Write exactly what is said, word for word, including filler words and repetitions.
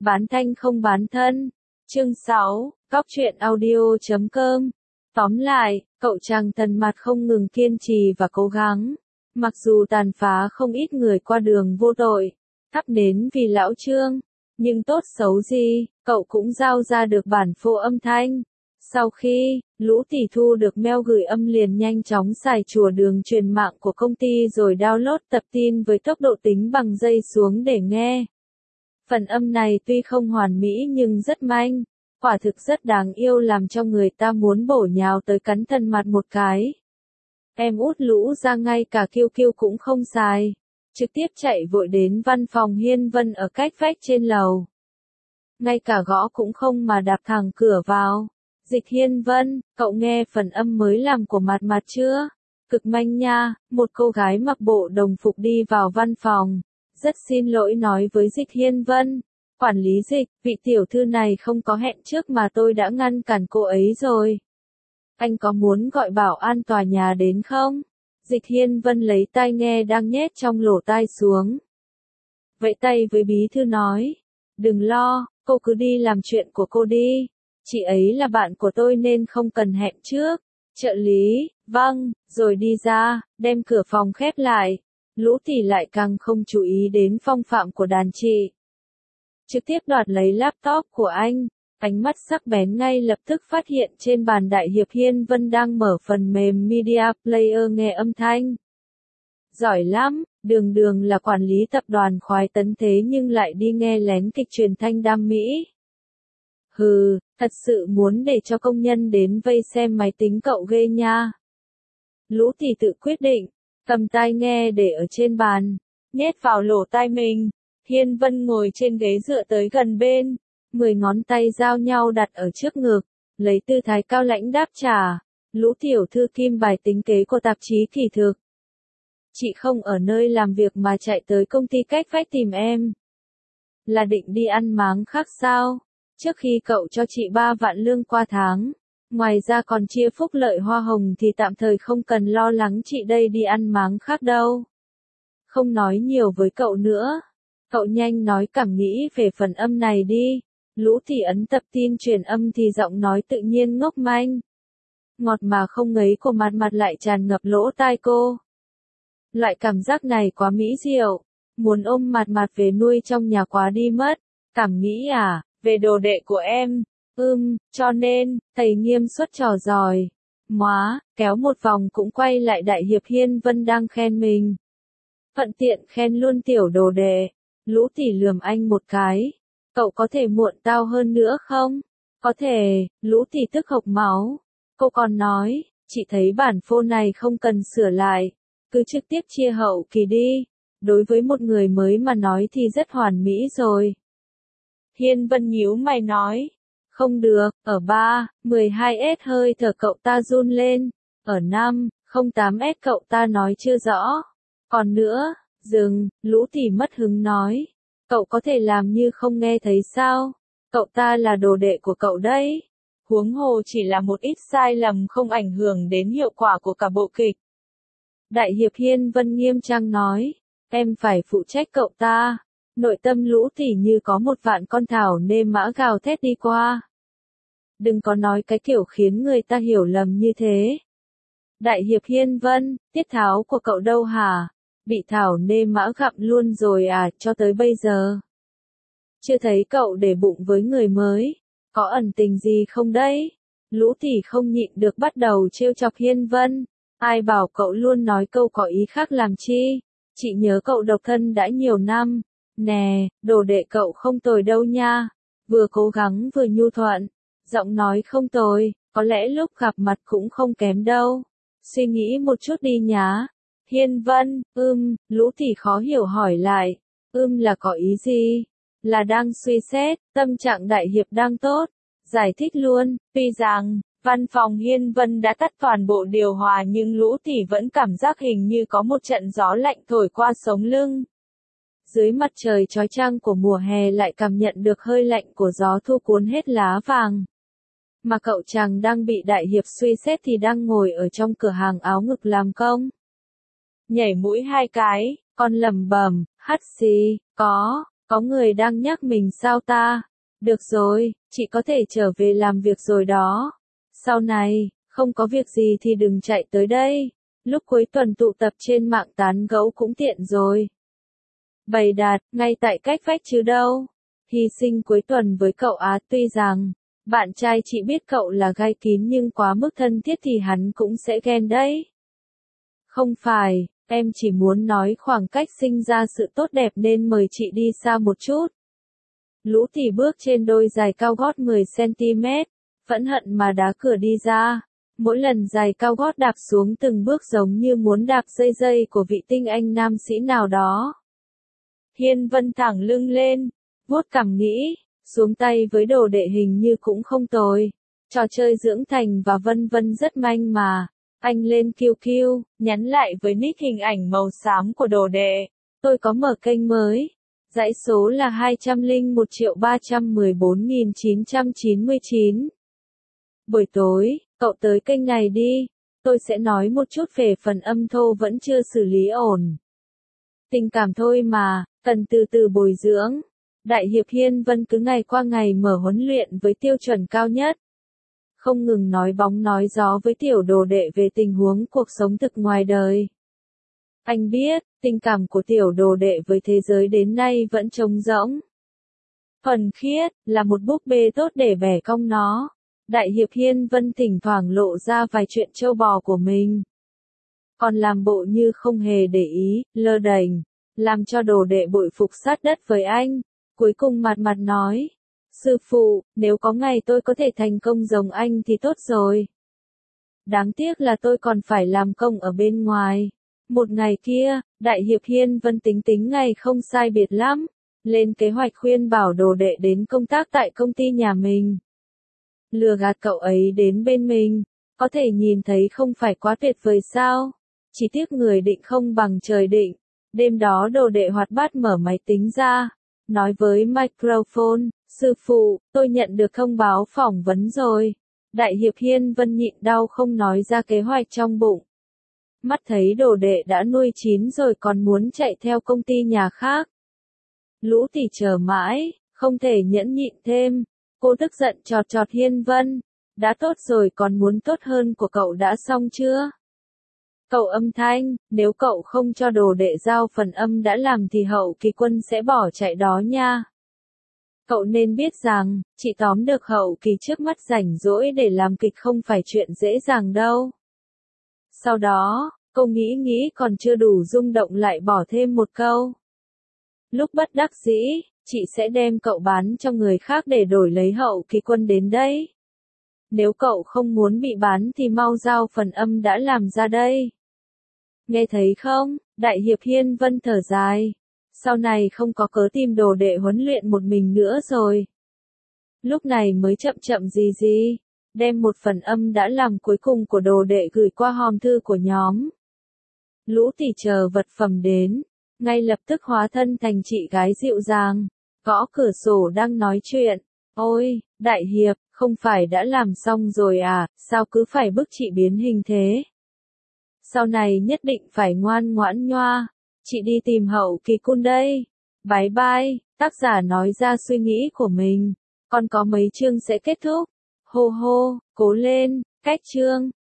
Bán thanh không bán thân. Chương sáu, Góc truyện audio chấm com. Tóm lại, cậu chàng Tần Mạt không ngừng kiên trì và cố gắng. Mặc dù tàn phá không ít người qua đường vô tội, thắp nến vì lão Trương, nhưng tốt xấu gì, cậu cũng giao ra được bản phô âm thanh. Sau khi, lũ tỷ thu được mail gửi âm liền nhanh chóng xài chùa đường truyền mạng của công ty rồi download tập tin với tốc độ tính bằng giây xuống để nghe. Phần âm này tuy không hoàn mỹ nhưng rất manh, quả thực rất đáng yêu làm cho người ta muốn bổ nhào tới cắn Tần Mạt một cái. Em út lũ ra ngay cả kiêu kiêu cũng không xài, trực tiếp chạy vội đến văn phòng Hiên Vân ở cách vách trên lầu. Ngay cả gõ cũng không mà đạp thẳng cửa vào. Dịch Hiên Vân, cậu nghe phần âm mới làm của Mạt Mạt chưa? Cực manh nha, một cô gái mặc bộ đồng phục đi vào văn phòng. Rất xin lỗi nói với Dịch Hiên Vân. Quản lý Dịch, vị tiểu thư này không có hẹn trước mà tôi đã ngăn cản cô ấy rồi. Anh có muốn gọi bảo an tòa nhà đến không? Dịch Hiên Vân lấy tai nghe đang nhét trong lỗ tai xuống. Vẫy tay với bí thư nói. Đừng lo, cô cứ đi làm chuyện của cô đi. Chị ấy là bạn của tôi nên không cần hẹn trước. Trợ lý, vâng, rồi đi ra, đem cửa phòng khép lại. Lũ tỷ lại càng không chú ý đến phong phạm của đàn chị. Trực tiếp đoạt lấy laptop của anh. Ánh mắt sắc bén ngay lập tức phát hiện trên bàn đại hiệp Hiên Vân đang mở phần mềm Media Player nghe âm thanh. Giỏi lắm, đường đường là quản lý tập đoàn khoái tấn thế nhưng lại đi nghe lén kịch truyền thanh đam mỹ. Hừ, thật sự muốn để cho công nhân đến vây xem máy tính cậu ghê nha. Lũ tỷ tự quyết định, cầm tai nghe để ở trên bàn, nhét vào lỗ tai mình. Hiên Vân ngồi trên ghế dựa tới gần bên. Mười ngón tay giao nhau đặt ở trước ngực, lấy tư thái cao lãnh đáp trả. Lũ tiểu thư kim bài tính kế của tạp chí kỳ thực. Chị không ở nơi làm việc mà chạy tới công ty cách vách tìm em. Là định đi ăn máng khác sao? Trước khi cậu cho chị ba vạn lương qua tháng, ngoài ra còn chia phúc lợi hoa hồng thì tạm thời không cần lo lắng chị đây đi ăn máng khác đâu. Không nói nhiều với cậu nữa. Cậu nhanh nói cảm nghĩ về phần âm này đi. Lũ tỷ ấn tập tin truyền âm thì giọng nói tự nhiên ngốc manh. Ngọt mà không ngấy của Mạt Mạt lại tràn ngập lỗ tai cô. Loại cảm giác này quá mỹ diệu. Muốn ôm Mạt Mạt về nuôi trong nhà quá đi mất. Cảm nghĩ à, về đồ đệ của em. Ừm, cho nên, thầy nghiêm xuất trò giỏi. Móa, kéo một vòng cũng quay lại đại hiệp Hiên Vân đang khen mình. Thuận tiện khen luôn tiểu đồ đệ. Lũ tỷ lườm anh một cái. Cậu có thể muộn tao hơn nữa không? Có thể, lũ tỷ tức hộc máu. Cô còn nói, chị thấy bản phô này không cần sửa lại. Cứ trực tiếp chia hậu kỳ đi. Đối với một người mới mà nói thì rất hoàn mỹ rồi. Hiên Vân nhíu mày nói. Không được, ở ba, mười hai S hơi thở cậu ta run lên. Ở năm, không tám S cậu ta nói chưa rõ. Còn nữa, dừng, lũ tỷ mất hứng nói. Cậu có thể làm như không nghe thấy sao? Cậu ta là đồ đệ của cậu đấy. Huống hồ chỉ là một ít sai lầm không ảnh hưởng đến hiệu quả của cả bộ kịch. Đại hiệp Hiên Vân nghiêm trang nói. Em phải phụ trách cậu ta. Nội tâm lũ tỷ như có một vạn con thảo nêm mã gào thét đi qua. Đừng có nói cái kiểu khiến người ta hiểu lầm như thế. Đại hiệp Hiên Vân, tiết tháo của cậu đâu hả? Bị thảo nêm mã gặm luôn rồi à, cho tới bây giờ. Chưa thấy cậu để bụng với người mới. Có ẩn tình gì không đấy? Lũ tỷ không nhịn được bắt đầu trêu chọc Hiên Vân. Ai bảo cậu luôn nói câu có ý khác làm chi? Chị nhớ cậu độc thân đã nhiều năm. Nè, đồ đệ cậu không tồi đâu nha. Vừa cố gắng vừa nhu thuận. Giọng nói không tồi, có lẽ lúc gặp mặt cũng không kém đâu. Suy nghĩ một chút đi nhá. Hiên Vân, ưm, lũ tỷ khó hiểu hỏi lại. Ưm là có ý gì? Là đang suy xét, tâm trạng đại hiệp đang tốt. Giải thích luôn, tuy rằng, văn phòng Hiên Vân đã tắt toàn bộ điều hòa nhưng lũ tỷ vẫn cảm giác hình như có một trận gió lạnh thổi qua sống lưng. Dưới mặt trời chói chang của mùa hè lại cảm nhận được hơi lạnh của gió thu cuốn hết lá vàng. Mà cậu chàng đang bị đại hiệp suy xét thì đang ngồi ở trong cửa hàng áo ngực làm công. Nhảy mũi hai cái, con lầm bầm, hắt xì, có, Có người đang nhắc mình sao ta? Được rồi, chị có thể trở về làm việc rồi đó. Sau này, không có việc gì thì đừng chạy tới đây. Lúc cuối tuần tụ tập trên mạng tán gẫu cũng tiện rồi. Bày đặt, ngay tại cách vách chứ đâu. Hy sinh cuối tuần với cậu Á, tuy rằng bạn trai chị biết cậu là gai kín nhưng quá mức thân thiết thì hắn cũng sẽ ghen đấy. Không phải, em chỉ muốn nói khoảng cách sinh ra sự tốt đẹp nên mời chị đi xa một chút. Lũ thì bước trên đôi giày cao gót mười xăng ti mét, phẫn hận mà đá cửa đi ra. Mỗi lần giày cao gót đạp xuống từng bước giống như muốn đạp dây dây của vị tinh anh nam sĩ nào đó. Hiên Vân thẳng lưng lên, vuốt cằm nghĩ, xuống tay với đồ đệ hình như cũng không tồi. Trò chơi dưỡng thành và vân vân rất manh mà. Anh lên Q Q, nhắn lại với nick hình ảnh màu xám của đồ đệ. Tôi có mở kênh mới. Dãy số là hai không một triệu ba trăm mười bốn nghìn chín trăm chín mươi chín. Buổi tối, cậu tới kênh này đi. Tôi sẽ nói một chút về phần âm thô vẫn chưa xử lý ổn. Tình cảm thôi mà, cần từ từ bồi dưỡng. Đại hiệp Hiên Vân cứ ngày qua ngày mở huấn luyện với tiêu chuẩn cao nhất. Không ngừng nói bóng nói gió với tiểu đồ đệ về tình huống cuộc sống thực ngoài đời. Anh biết, tình cảm của tiểu đồ đệ với thế giới đến nay vẫn trống rỗng. Thuần khiết, là một búp bê tốt để bẻ cong nó. Đại hiệp Hiên Vân thỉnh thoảng lộ ra vài chuyện trâu bò của mình. Còn làm bộ như không hề để ý, lơ đễnh, làm cho đồ đệ bội phục sát đất với anh. Cuối cùng mặt mặt nói, sư phụ, nếu có ngày tôi có thể thành công giống anh thì tốt rồi. Đáng tiếc là tôi còn phải làm công ở bên ngoài. Một ngày kia, Đại hiệp Hiên Vân tính tính ngày không sai biệt lắm, lên kế hoạch khuyên bảo đồ đệ đến công tác tại công ty nhà mình. Lừa gạt cậu ấy đến bên mình, có thể nhìn thấy không phải quá tuyệt vời sao? Chỉ tiếc người định không bằng trời định. Đêm đó đồ đệ hoạt bát mở máy tính ra, nói với microphone, sư phụ, tôi nhận được thông báo phỏng vấn rồi. Đại hiệp Hiên Vân nhịn đau không nói ra kế hoạch trong bụng. Mắt thấy đồ đệ đã nuôi chín rồi còn muốn chạy theo công ty nhà khác. Lũ thì chờ mãi, không thể nhẫn nhịn thêm. Cô tức giận chọt chọt Hiên Vân. Đã tốt rồi còn muốn tốt hơn của cậu đã xong chưa? Cậu âm thanh, nếu cậu không cho đồ đệ giao phần âm đã làm thì hậu kỳ quân sẽ bỏ chạy đó nha. Cậu nên biết rằng, chị tóm được hậu kỳ trước mắt rảnh rỗi để làm kịch không phải chuyện dễ dàng đâu. Sau đó, cô nghĩ nghĩ còn chưa đủ rung động lại bỏ thêm một câu. Lúc bất đắc dĩ, chị sẽ đem cậu bán cho người khác để đổi lấy hậu kỳ quân đến đấy. Nếu cậu không muốn bị bán thì mau giao phần âm đã làm ra đây. Nghe thấy không, Đại hiệp Hiên Vân thở dài. Sau này không có cớ tìm đồ đệ huấn luyện một mình nữa rồi. Lúc này mới chậm chậm gì gì, đem một phần âm đã làm cuối cùng của đồ đệ gửi qua hòm thư của nhóm. Lũ tỉ chờ vật phẩm đến, ngay lập tức hóa thân thành chị gái dịu dàng, gõ cửa sổ đang nói chuyện. Ôi, Đại hiệp, không phải đã làm xong rồi à, sao cứ phải bức chị biến hình thế? Sau này nhất định phải ngoan ngoãn nhoa. Chị đi tìm hậu kỳ cun đây. Bye bye, tác giả nói ra suy nghĩ của mình. Còn có mấy chương sẽ kết thúc. Hô hô, cố lên, cách chương.